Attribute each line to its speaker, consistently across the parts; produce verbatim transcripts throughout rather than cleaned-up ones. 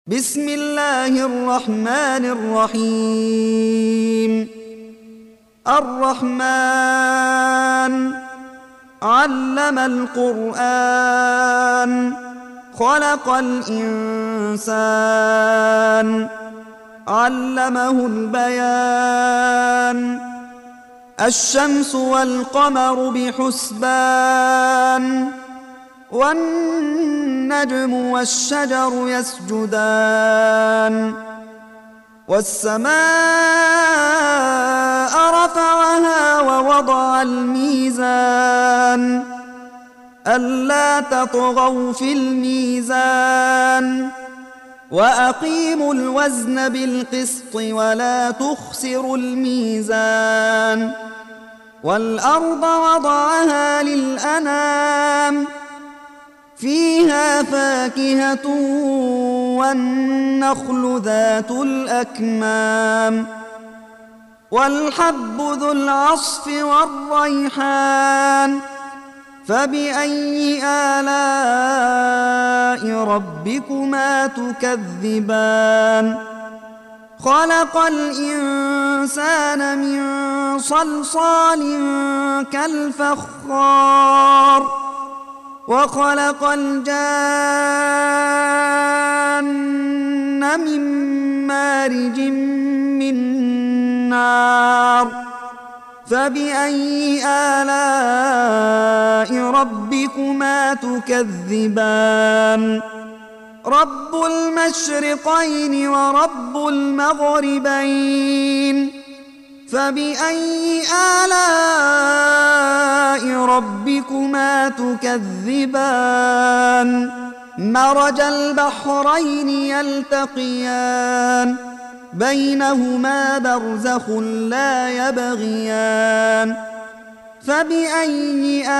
Speaker 1: بسم الله الرحمن الرحيم. الرحمن علم القرآن خلق الإنسان علمه البيان. الشمس والقمر بحسبان والنجم والشجر يسجدان. والسماء رفعها ووضع الميزان ألا تطغوا في الميزان وأقيموا الوزن بالقسط ولا تخسروا الميزان. والأرض وضعها للأنام فيها فاكهة والنخل ذات الأكمام والحب ذو العصف والريحان. فبأي آلاء ربكما تكذبان؟ خلق الإنسان من صلصال كالفخار وخلق الجان من مارج من نار. فبأي آلاء ربكما تكذبان؟ رب المشرقين ورب المغربين. فبأي آلاء ربكما تكذبان؟ مرج البحرين يلتقيان بينهما برزخ لا يبغيان. فبأي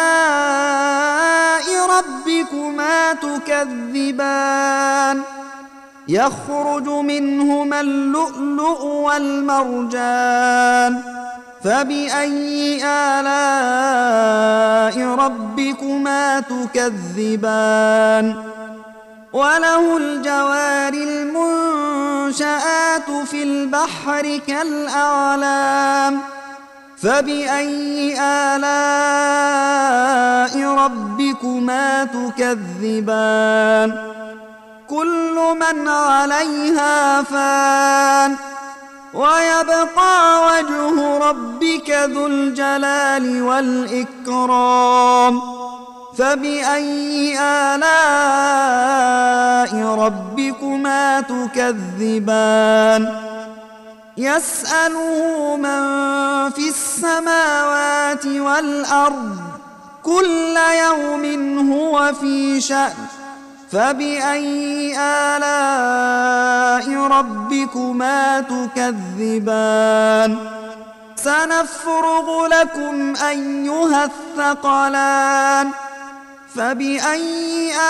Speaker 1: آلاء ربكما تكذبان؟ يخرج منهما اللؤلؤ والمرجان. فبأي آلاء ربكما تكذبان؟ وله الجوار المنشآت في البحر كالأعلام. فبأي آلاء ربكما تكذبان؟ كل من عليها فان ويبقى وجه ربك ذو الجلال والإكرام. فبأي آلاء ربكما تكذبان؟ يسأله من في السماوات والأرض كل يوم هو في شأن. فبأي آلاء ربكما تكذبان؟ سنفرغ لكم أيها الثقلان. فبأي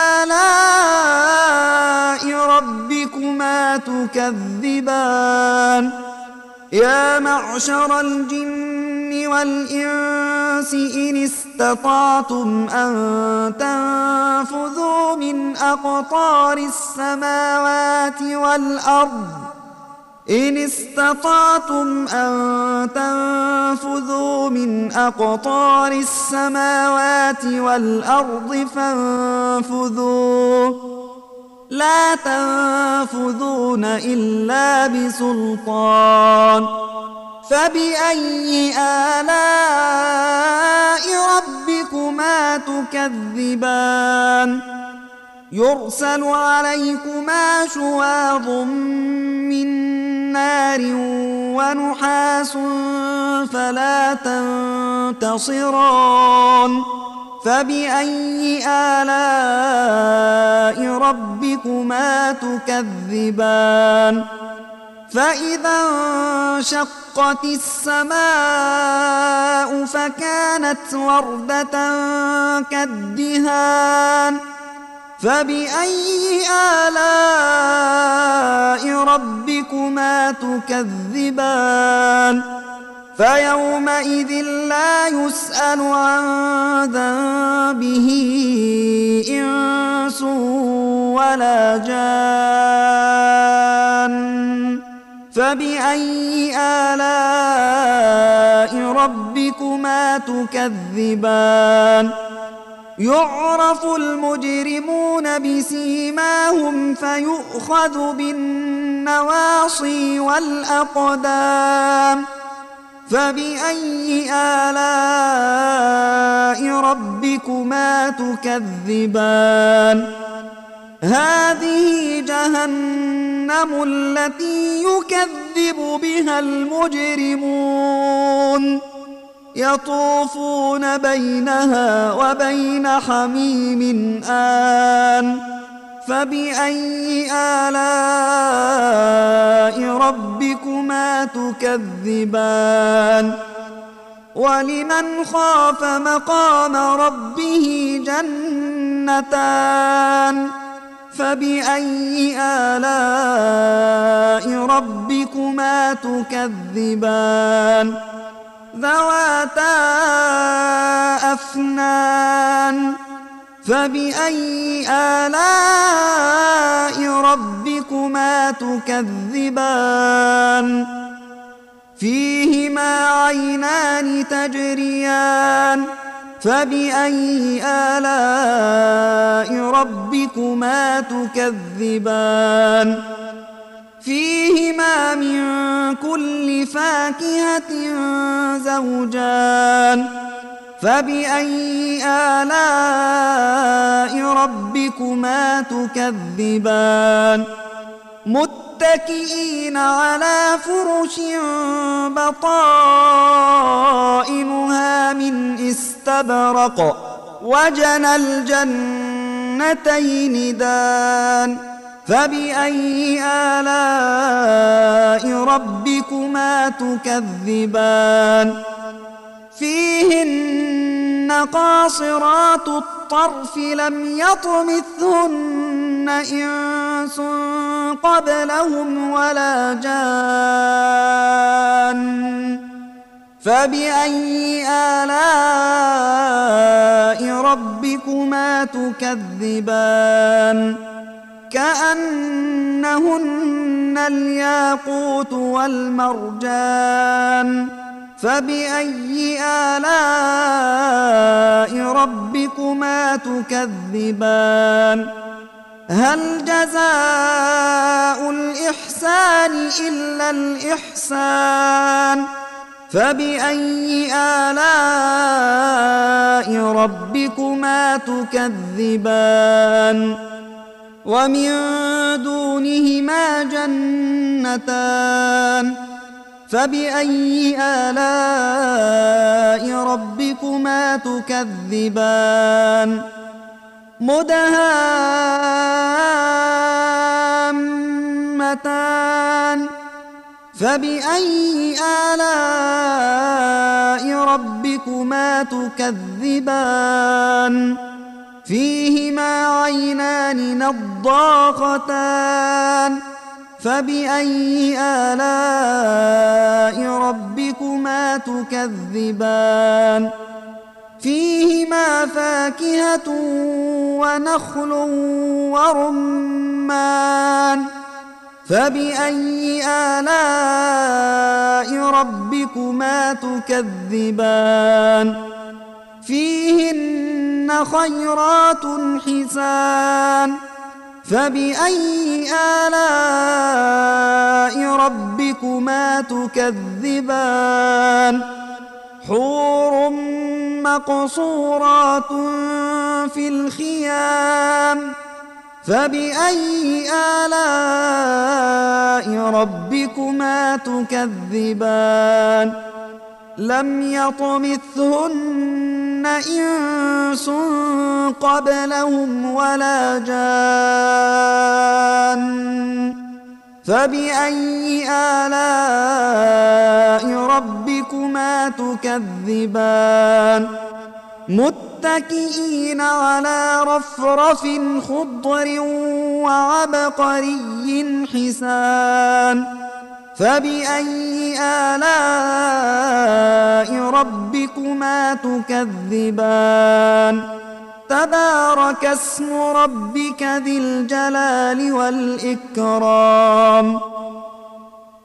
Speaker 1: آلاء ربكما تكذبان؟ يا معشر الجن والإنس إن استطعتم أن تنفذوا من أقطار السماوات والأرض إن استطعتم أن تنفذوا من أقطار السماوات والأرض فانفذوا لا تنفذون إلا بسلطان. فبأي آلاء ربكما تكذبان؟ يرسل عليكما شواظ من نار ونحاس فلا تنتصران. فبأي آلاء ربكما تكذبان؟ فإذا انشقت السماء فكانت وردة كالدهان. فبأي آلاء ربكما تكذبان؟ فيومئذ لا يسأل عن ذنبه إنس ولا جان فبأي آلاء ربكما تكذبان يعرف المجرمون بسيماهم فيؤخذ بالنواصي والأقدام فبأي آلاء ربكما تكذبان هذه جهنم التي يكذب بها المجرمون يطوفون بينها وبين حميم آن فبأي آلاء ربكما تكذبان ولمن خاف مقام ربه جنتان فبأي آلاء ربكما تكذبان ذواتا أفنان فبأي آلاء ربكما تكذبان فيهما عينان تجريان فبأي آلاء ربكما تكذبان فيهما من كل فاكهة زوجان فبأي آلاء ربكما تكذبان متكئين على فرش بطائنها من استبرق وجنى الجنتين دان فبأي آلاء ربكما تكذبان فيهن قاصرات الطرف لم يطمثهن إنس قبلهم ولا جان فبأي آلاء ربكما تكذبان كأنهن الياقوت والمرجان فبأي آلاء ربكما تكذبان هل جزاء الإحسان إلا الإحسان فبأي آلاء ربكما تكذبان ومن دونهما جنتان فبأي آلاء ربكما تكذبان مدهامتان فبأي آلاء ربكما تكذبان فيهما عينان نضاختان فبأي آلاء ربكما تكذبان فيهما فاكهة ونخل ورمان فبأي آلاء ربكما تكذبان فيهن خيرات حسان فبأي آلاء ربكما تكذبان حور مقصورات في الخيام فبأي آلاء ربكما تكذبان لم يطمثهن إنس قبلهم ولا جان فبأي آلاء ربكما تكذبان متكئين على رفرف خضر وعبقري حسان فبأي آلاء ربكما تكذبان تبارك اسم ربك ذي الجلال والإكرام.